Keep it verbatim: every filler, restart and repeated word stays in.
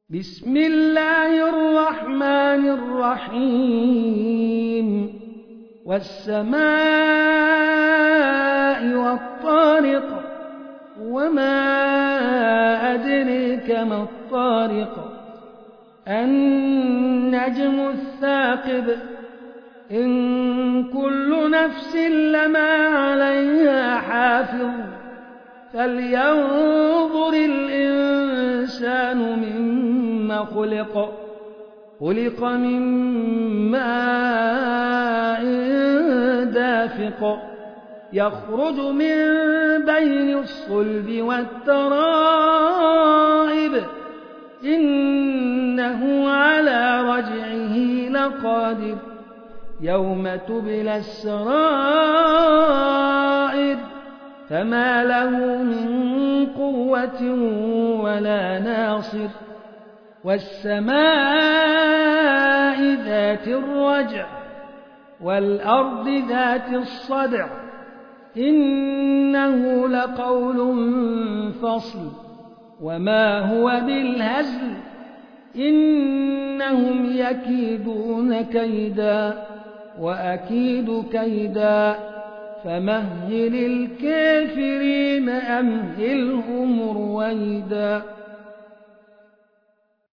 بسم الله الرحمن الرحيم والسماء والطارق وما أدريك ما الطارق النجم الثاقب إن كل نفس لما عليها حافظ فلينظر الإنسان مما خلق خلق من ماء دافق يخرج من بين الصلب والترائب إنه على رجعه لقادر يوم تبلى السرائر فما له من قوة ولا ناصر والسماء ذات الرجع والأرض ذات الصدع إنه لقول فصل وما هو بالهزل إنهم يكيدون كيدا وأكيد كيدا فمهل الكافرين أمهلهم رويدا.